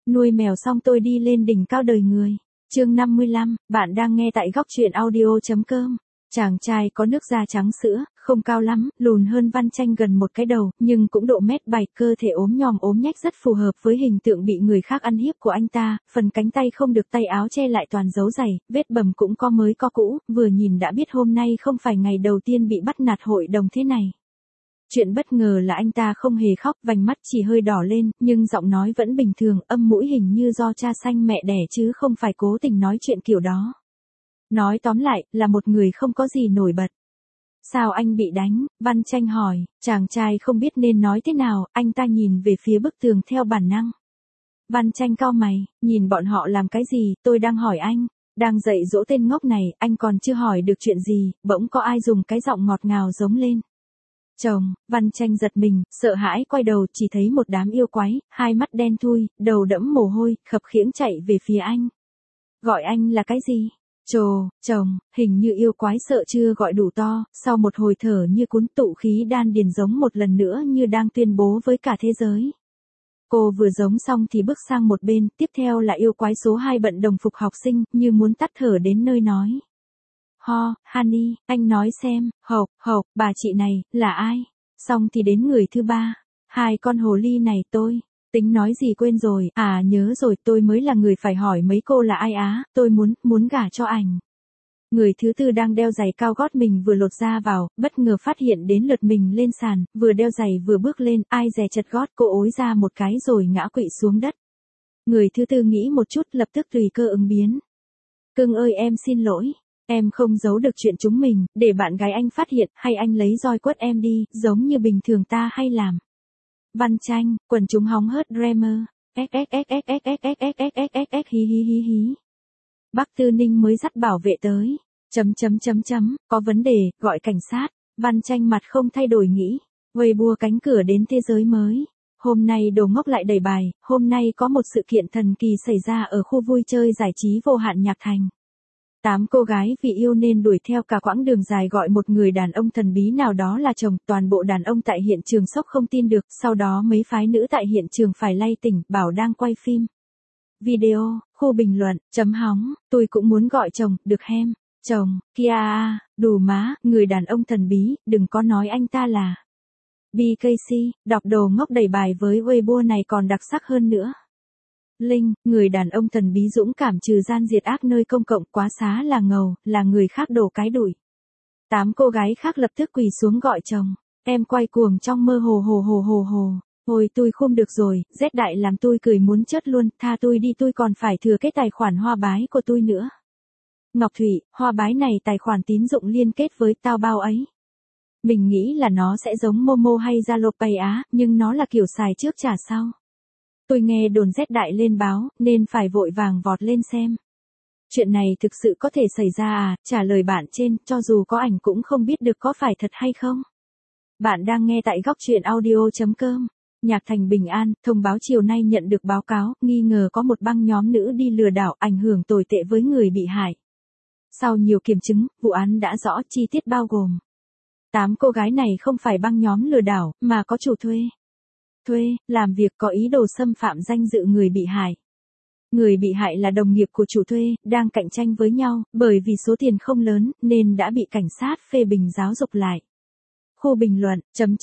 Nuôi mèo xong tôi đi lên đỉnh cao đời người. Chương 55, bạn đang nghe tại góc truyện audio.com. Chàng trai có nước da trắng sữa, không cao lắm, lùn hơn Văn Tranh gần một cái đầu, nhưng cũng độ mét 7, cơ thể ốm nhòm ốm nhách rất phù hợp với hình tượng bị người khác ăn hiếp của anh ta, phần cánh tay không được tay áo che lại toàn dấu giày, vết bầm cũng có mới có cũ, vừa nhìn đã biết hôm nay không phải ngày đầu tiên bị bắt nạt hội đồng thế này. Chuyện bất ngờ là anh ta không hề khóc, vành mắt chỉ hơi đỏ lên, nhưng giọng nói vẫn bình thường, âm mũi hình như do cha sanh mẹ đẻ chứ không phải cố tình nói chuyện kiểu đó. Nói tóm lại, là một người không có gì nổi bật. Sao anh bị đánh? Văn Tranh hỏi, chàng trai không biết nên nói thế nào, anh ta nhìn về phía bức tường theo bản năng. Văn Tranh cau mày, nhìn bọn họ làm cái gì, tôi đang hỏi anh, đang dạy dỗ tên ngốc này, anh còn chưa hỏi được chuyện gì, bỗng có ai dùng cái giọng ngọt ngào giống lên. Chồng, Văn Tranh giật mình, sợ hãi quay đầu chỉ thấy một đám yêu quái, hai mắt đen thui, đầu đẫm mồ hôi, khập khiễng chạy về phía anh. Gọi anh là cái gì? Chồng, hình như yêu quái sợ chưa gọi đủ to, sau một hồi thở như cuốn tụ khí đan điền giống một lần nữa như đang tuyên bố với cả thế giới. Cô vừa giống xong thì bước sang một bên, tiếp theo là yêu quái số 2 bận đồng phục học sinh, như muốn tắt thở đến nơi nói. Honey, anh nói xem, hộc, bà chị này, là ai? Xong thì đến người thứ 3, hai con hồ ly này tôi. Tính nói gì quên rồi, nhớ rồi, tôi mới là người phải hỏi mấy cô là ai á, tôi muốn gả cho ảnh. Người thứ 4 đang đeo giày cao gót mình vừa lột ra vào, bất ngờ phát hiện đến lượt mình lên sàn, vừa đeo giày vừa bước lên, ai dè chật gót, cô ối ra một cái rồi ngã quỵ xuống đất. Người thứ 4 nghĩ một chút lập tức tùy cơ ứng biến. Cưng ơi em xin lỗi. Em không giấu được chuyện chúng mình, để bạn gái anh phát hiện, hay anh lấy roi quất em đi, giống như bình thường ta hay làm. Văn Tranh, quần chúng hóng hớt Dreamer. Hí. Bắc Tư Ninh mới dắt bảo vệ tới. Có vấn đề, gọi cảnh sát. Văn Tranh mặt không thay đổi nghĩ. Weibo cánh cửa đến thế giới mới. Hôm nay đồ ngốc lại đầy bài, hôm nay có một sự kiện thần kỳ xảy ra ở khu vui chơi giải trí vô hạn Nhạc Thành. 8 cô gái vì yêu nên đuổi theo cả quãng đường dài gọi một người đàn ông thần bí nào đó là chồng, toàn bộ đàn ông tại hiện trường sốc không tin được, sau đó mấy phái nữ tại hiện trường phải lay tỉnh, bảo đang quay phim. Video, khu bình luận, hóng, tôi cũng muốn gọi chồng, được hem, chồng, kia đủ má, người đàn ông thần bí, đừng có nói anh ta là BKC, đọc đồ ngốc đầy bài với Weibo này còn đặc sắc hơn nữa. Linh, người đàn ông thần bí dũng cảm trừ gian diệt ác nơi công cộng, quá xá là ngầu, là người khác đổ cái đuổi. 8 cô gái khác lập tức quỳ xuống gọi chồng. Em quay cuồng trong mơ hồ. Ôi tôi không được rồi, rét đại làm tôi cười muốn chết luôn, tha tôi đi, tôi còn phải thừa cái tài khoản hoa bái của tôi nữa. Ngọc Thủy, hoa bái này tài khoản tín dụng liên kết với tao bao ấy. Mình nghĩ là nó sẽ giống Momo hay Zalo Pay á, nhưng nó là kiểu xài trước trả sau. Tôi nghe đồn rét đại lên báo, nên phải vội vàng vọt lên xem. Chuyện này thực sự có thể xảy ra à, trả lời bạn trên, cho dù có ảnh cũng không biết được có phải thật hay không. Bạn đang nghe tại góc truyện audio.com. Nhạc Thành bình an, thông báo chiều nay nhận được báo cáo, nghi ngờ có một băng nhóm nữ đi lừa đảo, ảnh hưởng tồi tệ với người bị hại. Sau nhiều kiểm chứng, vụ án đã rõ, chi tiết bao gồm 8 cô gái này không phải băng nhóm lừa đảo, mà có chủ thuê, làm việc có ý đồ xâm phạm danh dự người bị hại. Người bị hại là đồng nghiệp của chủ thuê, đang cạnh tranh với nhau, bởi vì số tiền không lớn, nên đã bị cảnh sát phê bình giáo dục lại. Khu bình luận,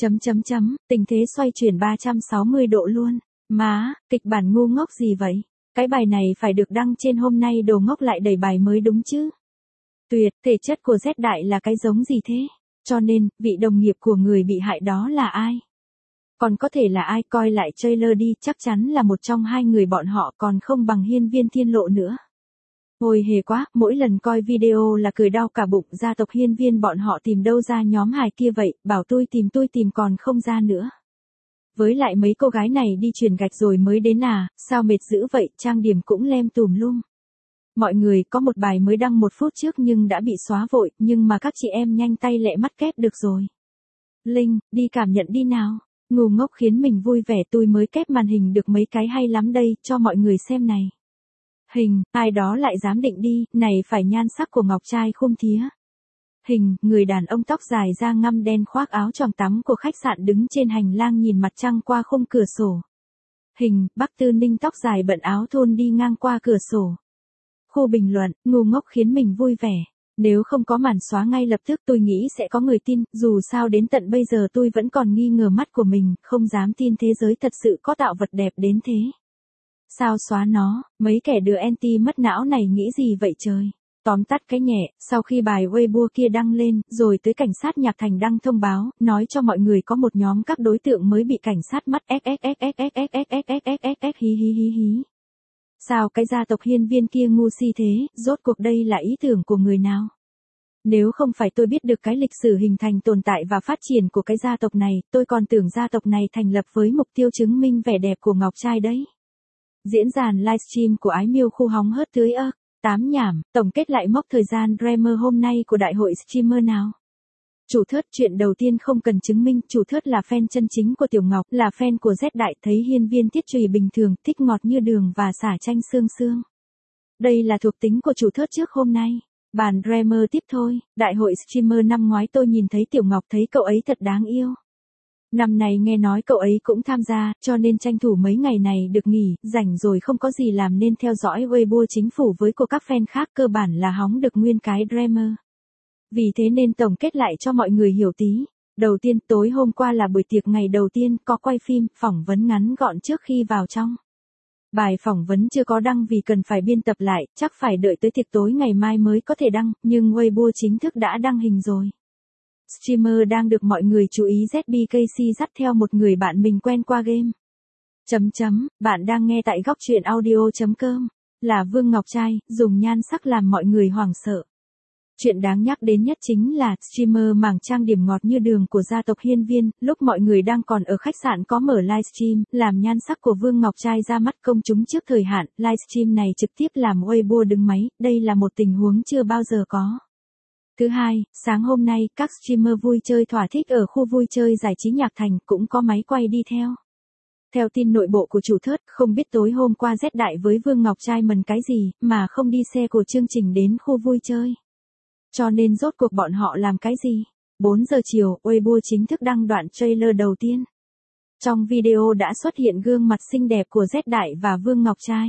tình thế xoay chuyển 360 độ luôn. Má, kịch bản ngu ngốc gì vậy? Cái bài này phải được đăng trên hôm nay đồ ngốc lại đầy bài mới đúng chứ? Tuyệt, thể chất của Z đại là cái giống gì thế? Cho nên, vị đồng nghiệp của người bị hại đó là ai? Còn có thể là ai, coi lại trailer đi, chắc chắn là một trong hai người bọn họ, còn không bằng Hiên Viên Thiên Lộ nữa. Ôi hề quá, mỗi lần coi video là cười đau cả bụng, gia tộc Hiên Viên bọn họ tìm đâu ra nhóm hài kia vậy, bảo tôi tìm còn không ra nữa. Với lại mấy cô gái này đi truyền gạch rồi mới đến à, sao mệt dữ vậy, trang điểm cũng lem tùm lum. Mọi người, có một bài mới đăng 1 phút trước nhưng đã bị xóa vội, nhưng mà các chị em nhanh tay lẹ mắt kép được rồi. Linh, đi cảm nhận đi nào. Ngu ngốc khiến mình vui vẻ, tôi mới kép màn hình được mấy cái hay lắm đây, cho mọi người xem này. Hình, ai đó lại dám định đi, này phải nhan sắc của ngọc trai khum thía. Hình, người đàn ông tóc dài da ngăm đen khoác áo choàng tắm của khách sạn đứng trên hành lang nhìn mặt trăng qua khung cửa sổ. Hình, Bắc Tư Ninh tóc dài bận áo thun đi ngang qua cửa sổ. Khu bình luận, ngu ngốc khiến mình vui vẻ. Nếu không có màn xóa ngay lập tức tôi nghĩ sẽ có người tin, dù sao đến tận bây giờ tôi vẫn còn nghi ngờ mắt của mình, không dám tin thế giới thật sự có tạo vật đẹp đến thế. Sao xóa nó, mấy kẻ đứa anti mất não này nghĩ gì vậy trời? Tóm tắt cái nhẹ, sau khi bài Weibo kia đăng lên, rồi tới cảnh sát Nhạc Thành đăng thông báo, nói cho mọi người có một nhóm các đối tượng mới bị cảnh sát bắt hí hí hí hí. Sao cái gia tộc Hiên Viên kia ngu si thế, rốt cuộc đây là ý tưởng của người nào? Nếu không phải tôi biết được cái lịch sử hình thành tồn tại và phát triển của cái gia tộc này, tôi còn tưởng gia tộc này thành lập với mục tiêu chứng minh vẻ đẹp của ngọc trai đấy. Diễn dàn livestream của Ái Miêu khu hóng hớt tưới ơ. 8 nhảm, tổng kết lại mốc thời gian Dreamer hôm nay của đại hội streamer nào. Chủ Thớt, chuyện đầu tiên không cần chứng minh, Chủ Thớt là fan chân chính của Tiểu Ngọc, là fan của Z Đại, thấy Hiên Viên tiết trùy bình thường, thích ngọt như đường và xả chanh xương xương. Đây là thuộc tính của Chủ Thớt trước hôm nay. Bàn Dreamer tiếp thôi, đại hội streamer năm ngoái tôi nhìn thấy Tiểu Ngọc thấy cậu ấy thật đáng yêu. Năm này nghe nói cậu ấy cũng tham gia, cho nên tranh thủ mấy ngày này được nghỉ, rảnh rồi không có gì làm nên theo dõi Weibo chính phủ với của các fan khác, cơ bản là hóng được nguyên cái Dreamer. Vì thế nên tổng kết lại cho mọi người hiểu tí. Đầu tiên, tối hôm qua là buổi tiệc ngày đầu tiên, có quay phim, phỏng vấn ngắn gọn trước khi vào trong. Bài phỏng vấn chưa có đăng vì cần phải biên tập lại, chắc phải đợi tới tiệc tối ngày mai mới có thể đăng, nhưng Weibo chính thức đã đăng hình rồi. Streamer đang được mọi người chú ý ZBKC dắt theo một người bạn mình quen qua game. Bạn đang nghe tại góc truyện audio.com. Là Vương Ngọc Trai, dùng nhan sắc làm mọi người hoảng sợ. Chuyện đáng nhắc đến nhất chính là streamer mảng trang điểm ngọt như đường của gia tộc Hiên Viên, lúc mọi người đang còn ở khách sạn có mở livestream, làm nhan sắc của Vương Ngọc Trai ra mắt công chúng trước thời hạn, livestream này trực tiếp làm Weibo đứng máy, đây là một tình huống chưa bao giờ có. Thứ hai, sáng hôm nay, các streamer vui chơi thỏa thích ở khu vui chơi giải trí Nhạc Thành cũng có máy quay đi theo. Theo tin nội bộ của Chủ Thớt, không biết tối hôm qua Z Đại với Vương Ngọc Trai mần cái gì, mà không đi xe của chương trình đến khu vui chơi. Cho nên rốt cuộc bọn họ làm cái gì? 4 giờ chiều, Weibo chính thức đăng đoạn trailer đầu tiên. Trong video đã xuất hiện gương mặt xinh đẹp của Z Đại và Vương Ngọc Trai.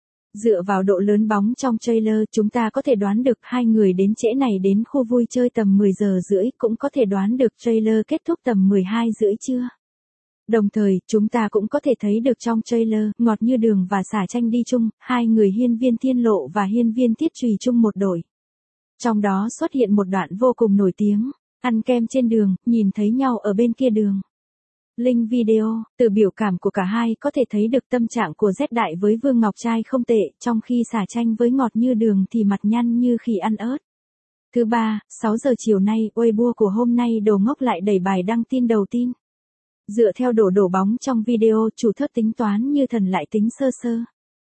Dựa vào độ lớn bóng trong trailer, chúng ta có thể đoán được hai người đến trễ này đến khu vui chơi tầm 10 giờ rưỡi, cũng có thể đoán được trailer kết thúc tầm 12 rưỡi trưa. Đồng thời, chúng ta cũng có thể thấy được trong trailer, ngọt như đường và xả chanh đi chung, hai người Hiên Viên Thiên Lộ và Hiên Viên Tiết Trùy chung một đội. Trong đó xuất hiện một đoạn vô cùng nổi tiếng, ăn kem trên đường, nhìn thấy nhau ở bên kia đường. Link video, từ biểu cảm của cả hai có thể thấy được tâm trạng của Z Đại với Vương Ngọc Trai không tệ, trong khi xả chanh với ngọt như đường thì mặt nhăn như khỉ ăn ớt. Thứ ba, 6 giờ chiều nay, Weibo của hôm nay đồ ngốc lại đẩy bài đăng tin đầu tin. Dựa theo đổ bóng trong video, Chủ Thớt tính toán như thần lại tính sơ sơ.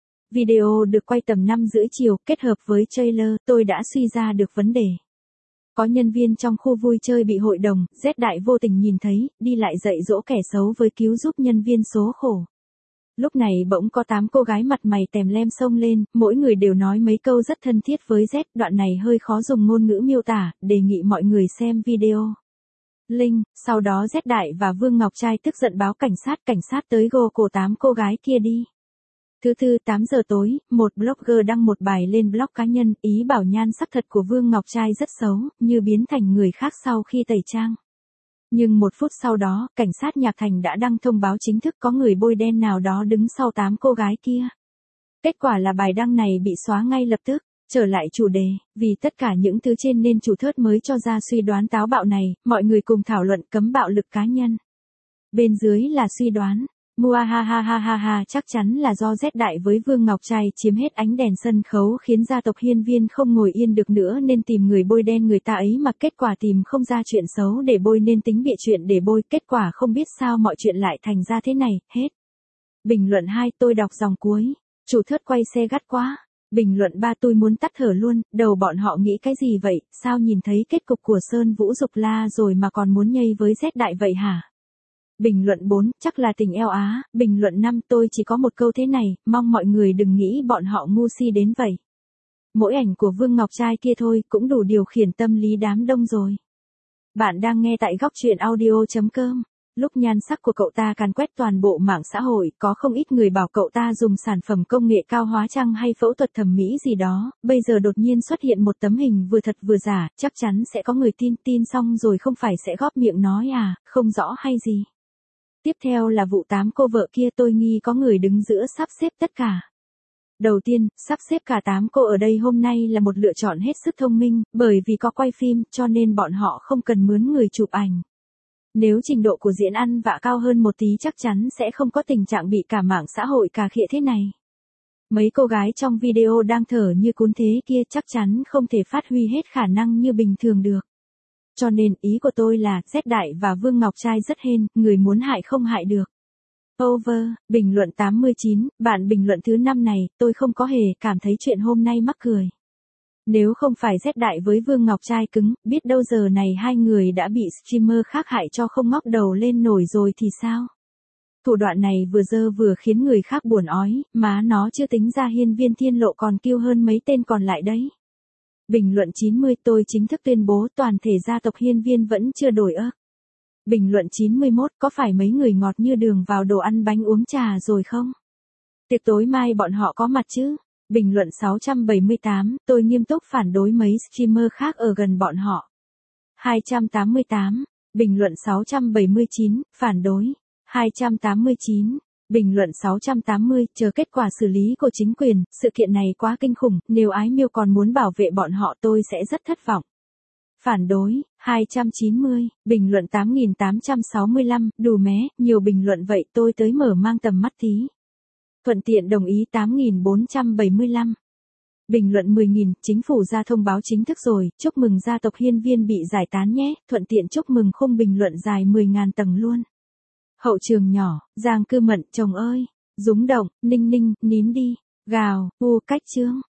Video được quay tầm 5 rưỡi chiều, kết hợp với trailer, tôi đã suy ra được vấn đề. Có nhân viên trong khu vui chơi bị hội đồng, Z Đại vô tình nhìn thấy, đi lại dạy dỗ kẻ xấu với cứu giúp nhân viên số khổ. Lúc này bỗng có 8 cô gái mặt mày tèm lem xông lên, mỗi người đều nói mấy câu rất thân thiết với Z, đoạn này hơi khó dùng ngôn ngữ miêu tả, đề nghị mọi người xem video. Link, sau đó Z Đại và Vương Ngọc Trai tức giận báo cảnh sát tới gô cổ 8 cô gái kia đi. Thứ tư 8 giờ tối, một blogger đăng một bài lên blog cá nhân, ý bảo nhan sắc thật của Vương Ngọc Trai rất xấu, như biến thành người khác sau khi tẩy trang. Nhưng 1 phút sau đó, cảnh sát Nhạc Thành đã đăng thông báo chính thức có người bôi đen nào đó đứng sau 8 cô gái kia. Kết quả là bài đăng này bị xóa ngay lập tức. Trở lại chủ đề, vì tất cả những thứ trên nên Chủ Thớt mới cho ra suy đoán táo bạo này, mọi người cùng thảo luận cấm bạo lực cá nhân. Bên dưới là suy đoán. Muahahahaha, chắc chắn là do Z Đại với Vương Ngọc Trai chiếm hết ánh đèn sân khấu khiến gia tộc Hiên Viên không ngồi yên được nữa nên tìm người bôi đen người ta ấy, mà kết quả tìm không ra chuyện xấu để bôi nên tính bịa chuyện để bôi, kết quả không biết sao mọi chuyện lại thành ra thế này, hết. Bình luận 2, tôi đọc dòng cuối. Chủ Thớt quay xe gắt quá. Bình luận 3, tôi muốn tắt thở luôn, đầu bọn họ nghĩ cái gì vậy, sao nhìn thấy kết cục của Sơn Vũ Dục La rồi mà còn muốn nhây với Z Đại vậy hả? Bình luận 4, chắc là tình eo á. Bình luận 5, tôi chỉ có một câu thế này, mong mọi người đừng nghĩ bọn họ ngu si đến vậy. Mỗi ảnh của Vương Ngọc Trai kia thôi cũng đủ điều khiển tâm lý đám đông rồi. Bạn đang nghe tại góc truyện audio.com. Lúc nhan sắc của cậu ta càn quét toàn bộ mạng xã hội, có không ít người bảo cậu ta dùng sản phẩm công nghệ cao hóa trang hay phẫu thuật thẩm mỹ gì đó, bây giờ đột nhiên xuất hiện một tấm hình vừa thật vừa giả, chắc chắn sẽ có người tin xong rồi không phải sẽ góp miệng nói à, không rõ hay gì. Tiếp theo là vụ 8 cô vợ kia, tôi nghi có người đứng giữa sắp xếp tất cả. Đầu tiên, sắp xếp cả 8 cô ở đây hôm nay là một lựa chọn hết sức thông minh, bởi vì có quay phim, cho nên bọn họ không cần mướn người chụp ảnh. Nếu trình độ của diễn ăn vạ cao hơn một tí chắc chắn sẽ không có tình trạng bị cả mạng xã hội cà khịa thế này. Mấy cô gái trong video đang thở như cún thế kia chắc chắn không thể phát huy hết khả năng như bình thường được. Cho nên ý của tôi là, Z Đại và Vương Ngọc Trai rất hên, người muốn hại không hại được. Over, bình luận 89, bạn bình luận thứ 5 này, tôi không có hề cảm thấy chuyện hôm nay mắc cười. Nếu không phải Z Đại với Vương Ngọc Trai cứng, biết đâu giờ này hai người đã bị streamer khác hại cho không ngóc đầu lên nổi rồi thì sao? Thủ đoạn này vừa dơ vừa khiến người khác buồn ói, má nó chưa tính ra Hiên Viên Thiên Lộ còn kiêu hơn mấy tên còn lại đấy. Bình luận 90, tôi chính thức tuyên bố toàn thể gia tộc Hiên Viên vẫn chưa đổi ơ. Bình luận 91, có phải mấy người ngọt như đường vào đồ ăn bánh uống trà rồi không? Tiệc tối mai bọn họ có mặt chứ? Bình luận 678, tôi nghiêm túc phản đối mấy streamer khác ở gần bọn họ. 288, bình luận 679, phản đối. 289, bình luận 680, chờ kết quả xử lý của chính quyền, sự kiện này quá kinh khủng, nếu Ái Miêu còn muốn bảo vệ bọn họ tôi sẽ rất thất vọng. Phản đối, 290, bình luận 8865, đù mé, nhiều bình luận vậy tôi tới mở mang tầm mắt tí. Thuận tiện đồng ý 8475. Bình luận 10.000, chính phủ ra thông báo chính thức rồi, chúc mừng gia tộc Hiên Viên bị giải tán nhé, thuận tiện chúc mừng khung bình luận dài 10.000 tầng luôn. Hậu trường nhỏ, Giang Cư Mận, chồng ơi, rúng động, ninh ninh, nín đi, gào, u cách chương.